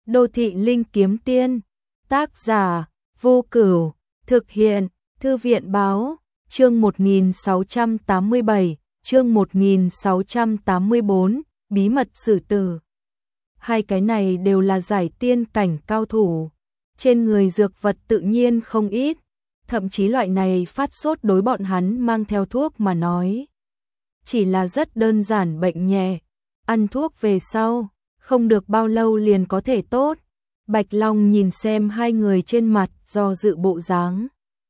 Đô thị linh kiếm tiên. Tác giả Vô Cửu. Thực hiện Thư viện báo. Chương 1687, chương 1684, bí mật xử tử. Hai cái này đều là giải tiên cảnh cao thủ. Trên người dược vật tự nhiên không ít. Thậm chí loại này phát sốt đối bọn hắn mang theo thuốc mà nói. Chỉ là rất đơn giản bệnh nhẹ. Ăn thuốc về sau, không được bao lâu liền có thể tốt. Bạch Long nhìn xem hai người trên mặt do dự bộ dáng.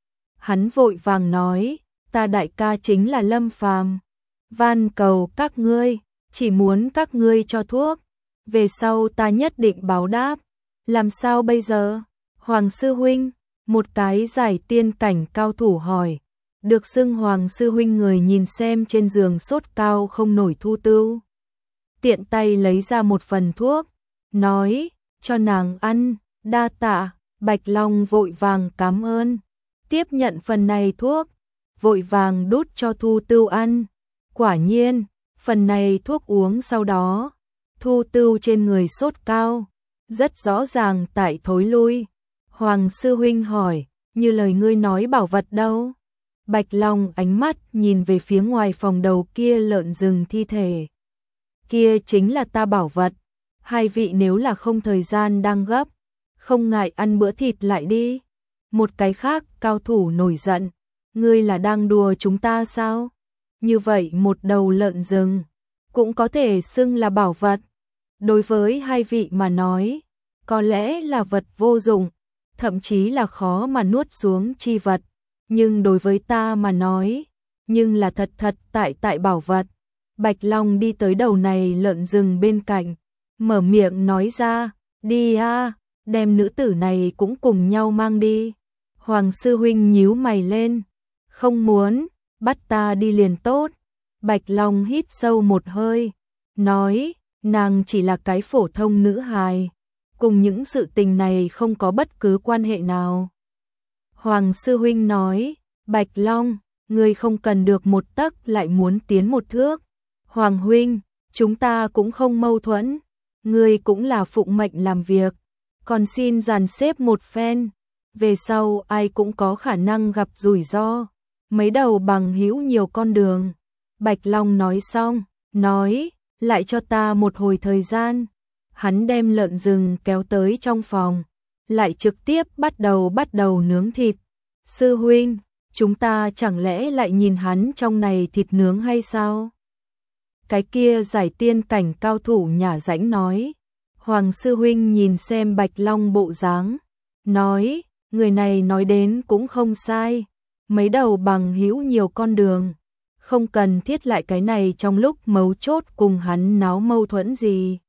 Hắn vội vàng nói, ta đại ca chính là Lâm Phàm, van cầu các ngươi, chỉ muốn các ngươi cho thuốc, về sau ta nhất định báo đáp. Làm sao bây giờ? Hoàng sư huynh, một cái giải tiên cảnh cao thủ hỏi. Được xưng Hoàng sư huynh người nhìn xem trên giường sốt cao không nổi Thu Tưu. Tiện tay lấy ra một phần thuốc, nói, cho nàng ăn, đa tạ. Bạch Long vội vàng cảm ơn, tiếp nhận phần này thuốc, vội vàng đút cho Thu Tưu ăn. Quả nhiên, phần này thuốc uống sau đó, Thu Tưu trên người sốt cao, rất rõ ràng tại thối lui. Hoàng sư huynh hỏi, như lời ngươi nói bảo vật đâu? Bạch Long ánh mắt nhìn về phía ngoài phòng đầu kia lợn rừng thi thể. Kia chính là ta bảo vật, hai vị nếu là không thời gian đang gấp, không ngại ăn bữa thịt lại đi. Một cái khác cao thủ nổi giận, ngươi là đang đùa chúng ta sao? Như vậy một đầu lợn rừng cũng có thể xưng là bảo vật. Đối với hai vị mà nói, có lẽ là vật vô dụng, thậm chí là khó mà nuốt xuống chi vật, nhưng đối với ta mà nói, nhưng là thật tại bảo vật. Bạch Long đi tới đầu này lợn rừng bên cạnh, mở miệng nói ra, đi a, đem nữ tử này cũng cùng nhau mang đi. Hoàng sư huynh nhíu mày lên, không muốn, bắt ta đi liền tốt. Bạch Long hít sâu một hơi, nói, nàng chỉ là cái phổ thông nữ hài, cùng những sự tình này không có bất cứ quan hệ nào. Hoàng sư huynh nói, Bạch Long, ngươi không cần được một tấc lại muốn tiến một thước. Hoàng huynh, chúng ta cũng không mâu thuẫn, ngươi cũng là phụng mệnh làm việc, còn xin dàn xếp một phen, về sau ai cũng có khả năng gặp rủi ro, mấy đầu bằng hữu nhiều con đường. Bạch Long nói xong, nói, lại cho ta một hồi thời gian. Hắn đem lợn rừng kéo tới trong phòng, lại trực tiếp bắt đầu nướng thịt. Sư huynh, chúng ta chẳng lẽ lại nhìn hắn trong này thịt nướng hay sao? Cái kia giải tiên cảnh cao thủ nhả rãnh nói. Hoàng sư huynh nhìn xem Bạch Long bộ dáng, nói, người này nói đến cũng không sai, mấy đầu bằng hữu nhiều con đường, không cần thiết lại cái này trong lúc mấu chốt cùng hắn náo mâu thuẫn gì.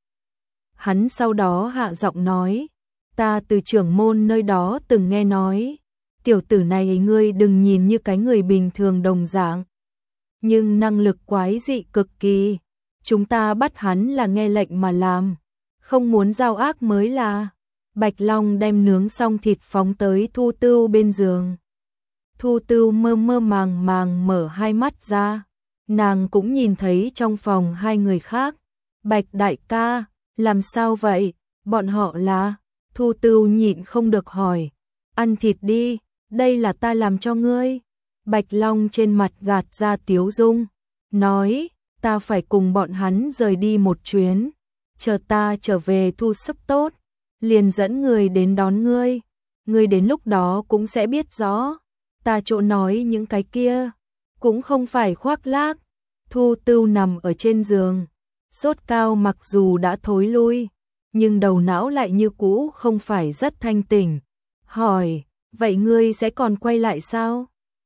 Hắn sau đó hạ giọng nói, ta từ trưởng môn nơi đó từng nghe nói, tiểu tử này ngươi đừng nhìn như cái người bình thường đồng dạng, nhưng năng lực quái dị cực kỳ, chúng ta bắt hắn là nghe lệnh mà làm, không muốn giao ác mới là. Bạch Long đem nướng xong thịt phóng tới Thu Tưu bên giường. Thu Tưu mơ màng mở hai mắt ra, nàng cũng nhìn thấy trong phòng hai người khác. Bạch đại ca, làm sao vậy? Bọn họ là? Thu Tưu nhịn không được hỏi. Ăn thịt đi, đây là ta làm cho ngươi. Bạch Long trên mặt gạt ra tiếu dung, nói, ta phải cùng bọn hắn rời đi một chuyến, chờ ta trở về thu xếp tốt, liền dẫn người đến đón ngươi, ngươi đến lúc đó cũng sẽ biết rõ, ta chỗ nói những cái kia, cũng không phải khoác lác. Thu Tưu nằm ở trên giường, sốt cao mặc dù đã thối lui, nhưng đầu não lại như cũ không phải rất thanh tỉnh. Hỏi, vậy ngươi sẽ còn quay lại sao?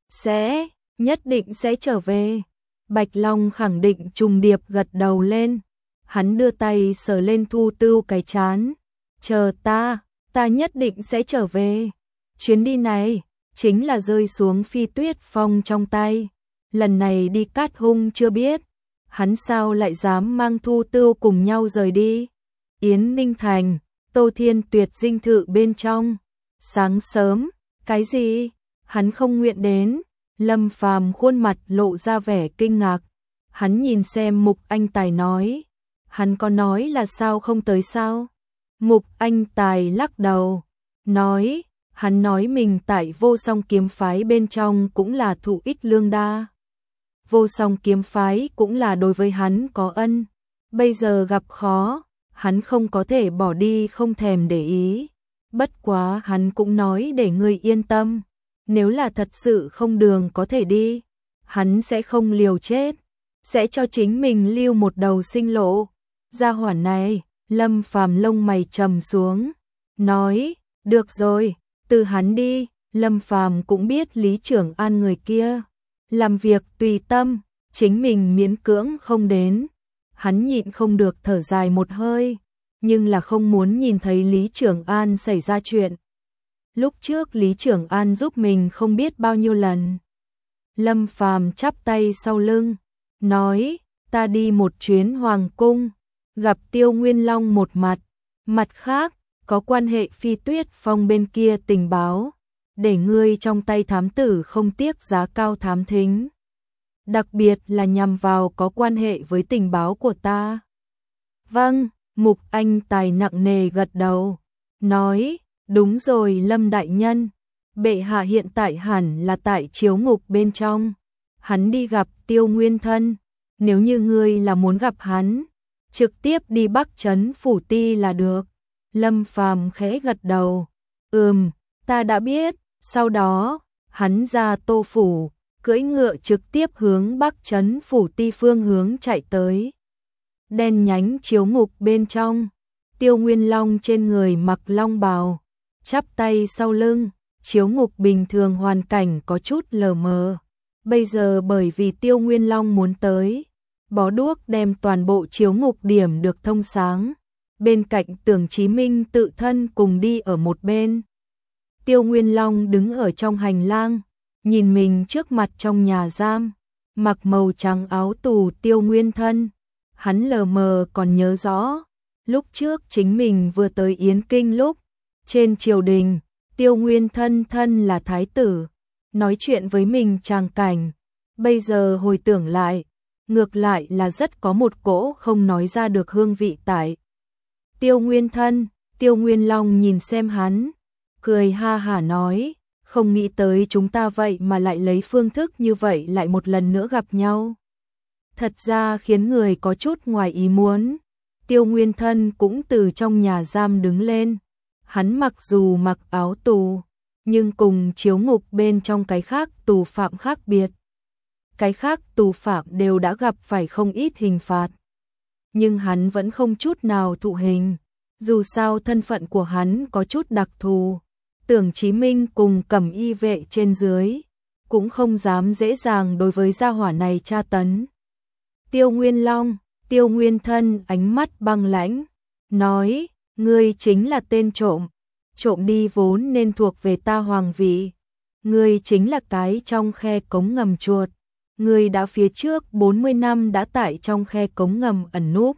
Sẽ, nhất định sẽ trở về. Bạch Long khẳng định trùng điệp gật đầu lên. Hắn đưa tay sờ lên Thu Tưu cái trán. Chờ ta nhất định sẽ trở về. Chuyến đi này, chính là rơi xuống Phi Tuyết Phong trong tay. Lần này đi Cát Hung chưa biết, hắn sao lại dám mang Thu Tưu cùng nhau rời đi. Yến Ninh Thành, Tô Thiên Tuyệt dinh thự bên trong. Sáng sớm, cái gì? Hắn không nguyện đến. Lâm Phàm khuôn mặt lộ ra vẻ kinh ngạc. Hắn nhìn xem Mục Anh Tài nói. Hắn có nói là sao không tới sao? Mục Anh Tài lắc đầu, nói, hắn nói mình tại Vô Song kiếm phái bên trong cũng là thụ ích lương đa. Vô Song kiếm phái cũng là đối với hắn có ân, bây giờ gặp khó, hắn không có thể bỏ đi không thèm để ý. Bất quá hắn cũng nói để ngươi yên tâm, nếu là thật sự không đường có thể đi, hắn sẽ không liều chết, sẽ cho chính mình lưu một đầu sinh lộ. Gia hỏa này, Lâm Phàm lông mày trầm xuống, nói, được rồi, từ hắn đi. Lâm Phàm cũng biết Lý Trưởng An người kia làm việc tùy tâm, chính mình miễn cưỡng không đến. Hắn nhịn không được thở dài một hơi, nhưng là không muốn nhìn thấy Lý Trưởng An xảy ra chuyện. Lúc trước Lý Trưởng An giúp mình không biết bao nhiêu lần. Lâm Phàm chắp tay sau lưng, nói, ta đi một chuyến hoàng cung, gặp Tiêu Nguyên Long một mặt. Mặt khác, có quan hệ Phi Tuyết Phong bên kia tình báo, để ngươi trong tay thám tử không tiếc giá cao thám thính. Đặc biệt là nhằm vào có quan hệ với tình báo của ta. Vâng, Mục Anh Tài nặng nề gật đầu, nói, đúng rồi Lâm đại nhân, bệ hạ hiện tại hẳn là tại chiếu ngục bên trong. Hắn đi gặp Tiêu Nguyên Thân, nếu như ngươi là muốn gặp hắn, trực tiếp đi Bắc Trấn Phủ Ti là được. Lâm Phàm khẽ gật đầu, ta đã biết. Sau đó, hắn ra Tô Phủ, cưỡi ngựa trực tiếp hướng Bắc Trấn Phủ Ti phương hướng chạy tới. Đen nhánh chiếu ngục bên trong, Tiêu Nguyên Long trên người mặc long bào, chắp tay sau lưng, chiếu ngục bình thường hoàn cảnh có chút lờ mờ. Bây giờ bởi vì Tiêu Nguyên Long muốn tới, bó đuốc đem toàn bộ chiếu ngục điểm được thông sáng. Bên cạnh Tưởng Chí Minh tự thân cùng đi ở một bên. Tiêu Nguyên Long đứng ở trong hành lang, nhìn mình trước mặt trong nhà giam, mặc màu trắng áo tù Tiêu Nguyên Thân. Hắn lờ mờ còn nhớ rõ, lúc trước chính mình vừa tới Yến Kinh lúc, trên triều đình, Tiêu Nguyên Thân thân là thái tử, nói chuyện với mình tràng cảnh. Bây giờ hồi tưởng lại, ngược lại là rất có một cỗ không nói ra được hương vị tại. Tiêu Nguyên Thân, Tiêu Nguyên Long nhìn xem hắn, cười ha hả nói, không nghĩ tới chúng ta vậy mà lại lấy phương thức như vậy lại một lần nữa gặp nhau. Thật ra khiến người có chút ngoài ý muốn. Tiêu Nguyên Thân cũng từ trong nhà giam đứng lên. Hắn mặc dù mặc áo tù, nhưng cùng chiếu ngục bên trong cái khác tù phạm khác biệt. Cái khác tù phạm đều đã gặp phải không ít hình phạt. Nhưng hắn vẫn không chút nào thụ hình. Dù sao thân phận của hắn có chút đặc thù. Tưởng Chí Minh cùng Cẩm Y vệ trên dưới cũng không dám dễ dàng đối với gia hỏa này tra tấn. Tiêu Nguyên Long, Tiêu Nguyên Thân ánh mắt băng lãnh, nói, ngươi chính là tên trộm, trộm đi vốn nên thuộc về ta hoàng vị. Ngươi chính là cái trong khe cống ngầm chuột, ngươi đã phía trước 40 năm đã tại trong khe cống ngầm ẩn núp.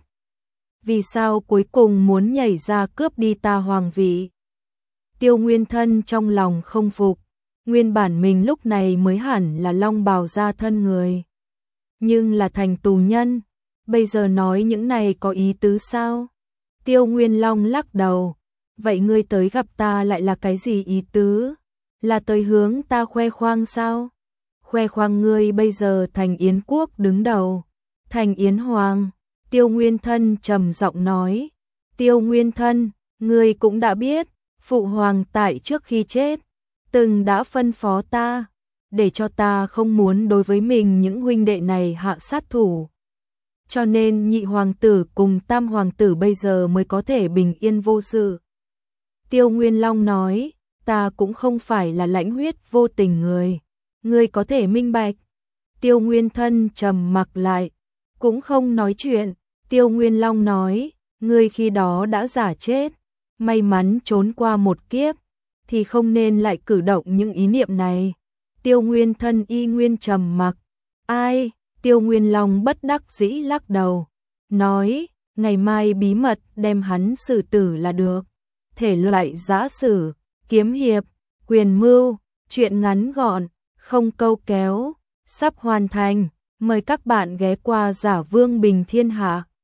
Vì sao cuối cùng muốn nhảy ra cướp đi ta hoàng vị? Tiêu Nguyên Thân trong lòng không phục, nguyên bản mình lúc này mới hẳn là long bào ra thân người. Nhưng là thành tù nhân, bây giờ nói những này có ý tứ sao? Tiêu Nguyên Long lắc đầu, vậy ngươi tới gặp ta lại là cái gì ý tứ? Là tới hướng ta khoe khoang sao? Khoe khoang ngươi bây giờ thành Yến quốc đứng đầu, thành Yến Hoàng. Tiêu Nguyên Thân trầm giọng nói, Tiêu Nguyên Thân, ngươi cũng đã biết, Phụ Hoàng tại trước khi chết, từng đã phân phó ta, để cho ta không muốn đối với mình những huynh đệ này hạ sát thủ. Cho nên nhị hoàng tử cùng tam hoàng tử bây giờ mới có thể bình yên vô sự. Tiêu Nguyên Long nói, ta cũng không phải là lãnh huyết vô tình người, ngươi có thể minh bạch. Tiêu Nguyên Thân trầm mặc lại, cũng không nói chuyện. Tiêu Nguyên Long nói, ngươi khi đó đã giả chết, may mắn trốn qua một kiếp, thì không nên lại cử động những ý niệm này. Tiêu Nguyên Thân y nguyên trầm mặc. Ai? Tiêu Nguyên Long bất đắc dĩ lắc đầu, nói, ngày mai bí mật đem hắn xử tử là được. Thể loại giã sử, kiếm hiệp, quyền mưu, truyện ngắn gọn, không câu kéo, sắp hoàn thành. Mời các bạn ghé qua Giả Vương Bình Thiên Hạ.